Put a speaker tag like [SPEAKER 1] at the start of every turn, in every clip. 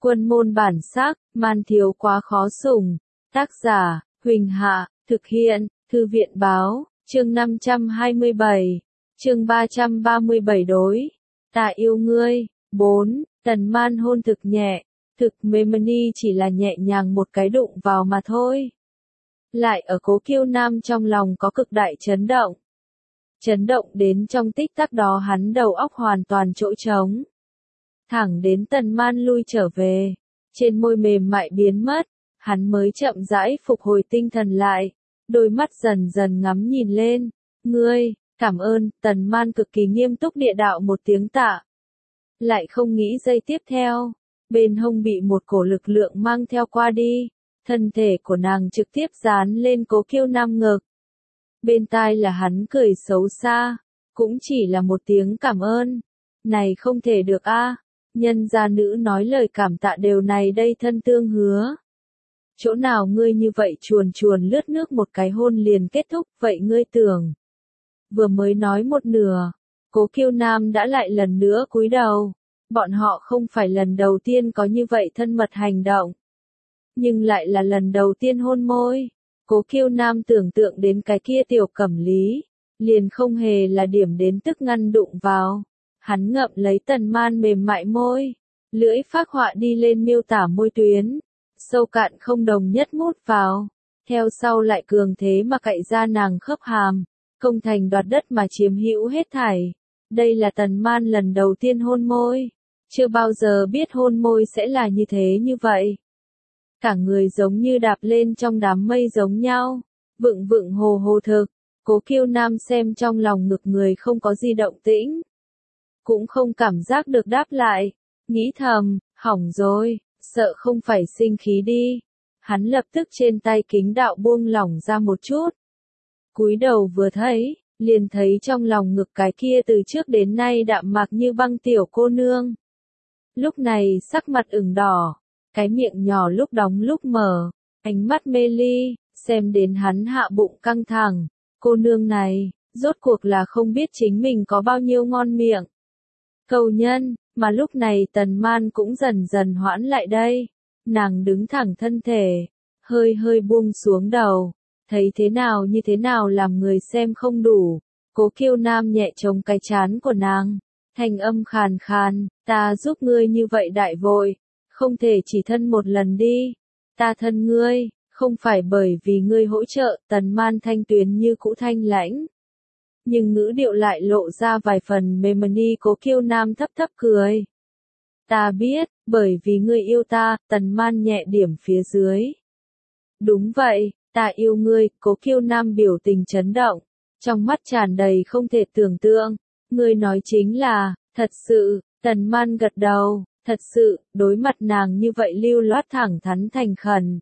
[SPEAKER 1] Quân môn bản sắc, man thiếu quá khó sủng. Tác giả, Huỳnh Hạ, thực hiện, Thư viện báo, chương 527, chương 337 đối. Ta yêu ngươi. 4. Tần Man hôn thực nhẹ, thực mềm chỉ là nhẹ nhàng một cái đụng vào mà thôi. Lại ở Cố Kiêu Nam trong lòng có cực đại chấn động. Chấn động đến trong tích tắc đó hắn đầu óc hoàn toàn chỗ trống. Thẳng đến Tần Man lui trở về, trên môi mềm mại biến mất, hắn mới chậm rãi phục hồi tinh thần lại, đôi mắt dần dần ngắm nhìn lên. Ngươi, cảm ơn, Tần Man cực kỳ nghiêm túc địa đạo một tiếng tạ. Lại không nghĩ giây tiếp theo, bên hông bị một cổ lực lượng mang theo qua đi, thân thể của nàng trực tiếp dán lên Cố Kiêu Nam ngực. Bên tai là hắn cười xấu xa, cũng chỉ là một tiếng cảm ơn. Này không thể được a, nhân gia nữ nói lời cảm tạ đều này đây thân tương hứa. Chỗ nào ngươi như vậy chuồn chuồn lướt nước một cái hôn liền kết thúc, vậy ngươi tưởng. Vừa mới nói một nửa, Cố Kiêu Nam đã lại lần nữa cúi đầu. Bọn họ không phải lần đầu tiên có như vậy thân mật hành động, nhưng lại là lần đầu tiên hôn môi. Cố Kiêu Nam tưởng tượng đến cái kia tiểu Cẩm Lý, liền không hề là điểm đến tức ngăn đụng vào. Hắn ngậm lấy Tần Man mềm mại môi, lưỡi phác họa đi lên miêu tả môi tuyến, sâu cạn không đồng nhất mút vào, theo sau lại cường thế mà cạy ra nàng khớp hàm, công thành đoạt đất mà chiếm hữu hết thảy. Đây là Tần Man lần đầu tiên hôn môi, chưa bao giờ biết hôn môi sẽ là như thế như vậy. Cả người giống như đạp lên trong đám mây giống nhau, vựng vựng hồ hồ thực. Cố Kiêu Nam xem trong lòng ngực người không có gì động tĩnh, cũng không cảm giác được đáp lại, nghĩ thầm, hỏng rồi, sợ không phải sinh khí đi. Hắn lập tức trên tay kính đạo buông lỏng ra một chút. Cúi đầu vừa thấy, liền thấy trong lòng ngực cái kia từ trước đến nay đạm mạc như băng tiểu cô nương. Lúc này sắc mặt ửng đỏ, cái miệng nhỏ lúc đóng lúc mở, ánh mắt mê ly, xem đến hắn hạ bụng căng thẳng. Cô nương này, rốt cuộc là không biết chính mình có bao nhiêu ngon miệng. Cầu nhân, mà lúc này Tần Man cũng dần dần hoãn lại đây. Nàng đứng thẳng thân thể, hơi hơi buông xuống đầu, thấy thế nào làm người xem không đủ. Cố Kiêu Nam nhẹ chống cái trán của nàng, thanh âm khàn khàn, ta giúp ngươi như vậy đại vội, không thể chỉ thân một lần đi. Ta thân ngươi, không phải bởi vì ngươi hỗ trợ. Tần Man thanh tuyến như cũ thanh lãnh, nhưng ngữ điệu lại lộ ra vài phần mềm ni. Cố Kiêu Nam thấp thấp cười. Ta biết, bởi vì ngươi yêu ta. Tần Man nhẹ điểm phía dưới. Đúng vậy, ta yêu ngươi. Cố Kiêu Nam biểu tình chấn động, trong mắt tràn đầy không thể tưởng tượng. Ngươi nói chính là, thật sự. Tần Man gật đầu, thật sự. Đối mặt nàng như vậy lưu loát thẳng thắn thành khẩn,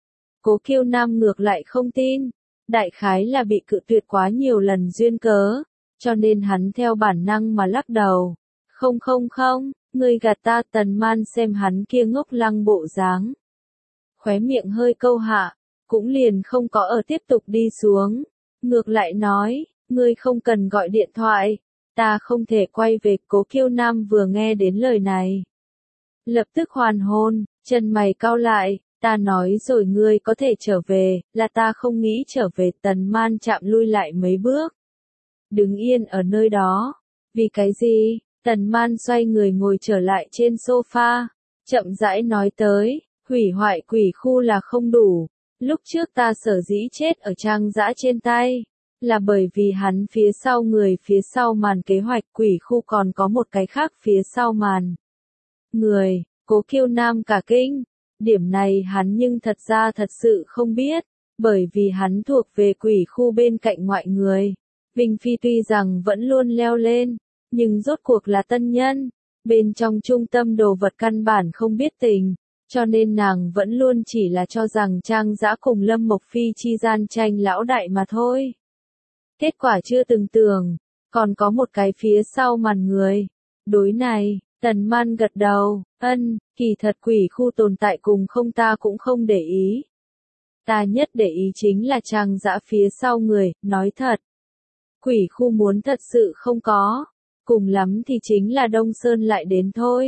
[SPEAKER 1] Cố Kiêu Nam ngược lại không tin. Đại khái là bị cự tuyệt quá nhiều lần duyên cớ, cho nên hắn theo bản năng mà lắc đầu. Không, ngươi gạt ta. Tần Man xem hắn kia ngốc lăng bộ dáng, khóe miệng hơi câu hạ, cũng liền không có ở tiếp tục đi xuống. Ngược lại nói, ngươi không cần gọi điện thoại, ta không thể quay về. Cố Kiêu Nam vừa nghe đến lời này, lập tức hoàn hồn, chân mày cau lại. Ta nói rồi ngươi có thể trở về, là ta không nghĩ trở về. Tần Man chạm lui lại mấy bước, đứng yên ở nơi đó. Vì cái gì? Tần Man xoay người ngồi trở lại trên sofa, chậm rãi nói tới, hủy hoại quỷ khu là không đủ. Lúc trước ta sở dĩ chết ở Trang Dã trên tay, là bởi vì hắn phía sau người phía sau màn kế hoạch. Quỷ khu còn có một cái khác phía sau màn người. Cố Kiêu Nam cả kinh. Điểm này hắn nhưng thật ra thật sự không biết, bởi vì hắn thuộc về quỷ khu bên cạnh ngoại người. Vinh Phi tuy rằng vẫn luôn leo lên, nhưng rốt cuộc là tân nhân, bên trong trung tâm đồ vật căn bản không biết tình, cho nên nàng vẫn luôn chỉ là cho rằng Trang Dã cùng Lâm Mộc Phi chi gian tranh lão đại mà thôi. Kết quả chưa từng tưởng, còn có một cái phía sau màn người. Đối này, Tần Man gật đầu, kỳ thật quỷ khu tồn tại cùng không ta cũng không để ý. Ta nhất để ý chính là Trang Dã phía sau người. Nói thật, quỷ khu muốn thật sự không có, cùng lắm thì chính là Đông Sơn lại đến thôi.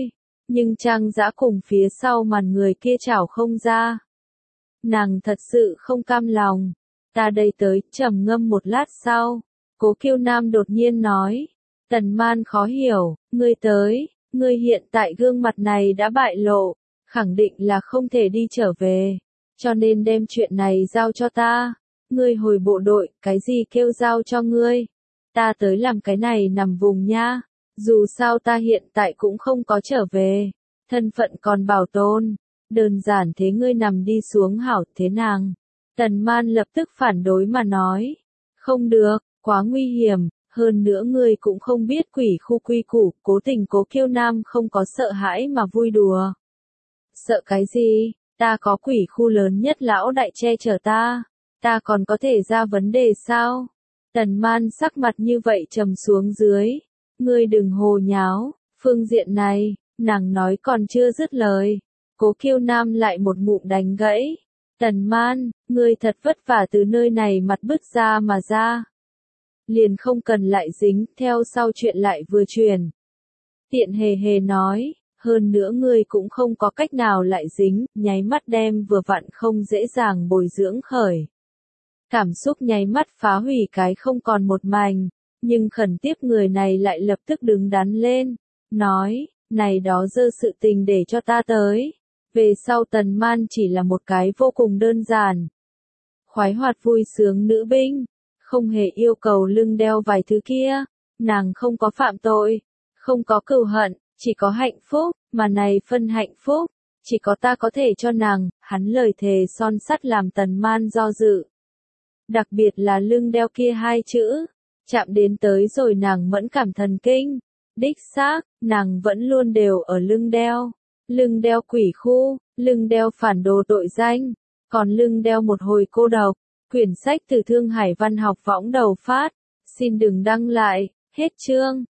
[SPEAKER 1] nhưng Trang Dã cùng phía sau màn người kia chảo không ra. Nàng thật sự không cam lòng. Ta đây tới, trầm ngâm một lát sau. Cố Kiêu Nam đột nhiên nói. Tần Man khó hiểu, ngươi tới, ngươi hiện tại gương mặt này đã bại lộ, khẳng định là không thể đi trở về. Cho nên đem chuyện này giao cho ta. Ngươi hồi bộ đội, cái gì kêu giao cho ngươi? Ta tới làm cái này nằm vùng nha. Dù sao ta hiện tại cũng không có trở về. Thân phận còn bảo tồn. Đơn giản thế ngươi nằm đi xuống hảo thế nàng. Tần Man lập tức phản đối mà nói. Không được, quá nguy hiểm. Hơn nữa ngươi cũng không biết quỷ khu quy củ. Cố Tình Cố Kiêu Nam không có sợ hãi mà vui đùa. Sợ cái gì? Ta có quỷ khu lớn nhất lão đại che chở ta. Ta còn có thể ra vấn đề sao? Tần Man sắc mặt như vậy trầm xuống dưới. Ngươi đừng hồ nháo, phương diện này, nàng nói còn chưa dứt lời. Cố Kiêu Nam lại một ngụm đánh gãy. Tần Man, ngươi thật vất vả từ nơi này mặt bứt ra mà ra. Liền không cần lại dính, theo sau chuyện lại vừa truyền. Tiện hề hề nói, hơn nữa ngươi cũng không có cách nào lại dính, nháy mắt đem vừa vặn không dễ dàng bồi dưỡng khởi. Cảm xúc nháy mắt phá hủy cái không còn một mảnh, nhưng khẩn tiếp người này lại lập tức đứng đắn lên, nói, này đó dơ sự tình để cho ta tới. Về sau Tần Man chỉ là một cái vô cùng đơn giản. Khoái hoạt vui sướng nữ binh, không hề yêu cầu lưng đeo vài thứ kia, nàng không có phạm tội, không có cừu hận, chỉ có hạnh phúc, mà này phân hạnh phúc, chỉ có ta có thể cho nàng, hắn lời thề son sắt làm Tần Man do dự. Đặc biệt là lưng đeo kia hai chữ, chạm đến tới rồi nàng mẫn cảm thần kinh. Đích xác, nàng vẫn luôn đều ở lưng đeo quỷ khu, lưng đeo phản đồ tội danh, còn lưng đeo một hồi cô độc. Quyển sách từ Thương Hải Văn học võng đầu phát, xin đừng đăng lại, hết chương.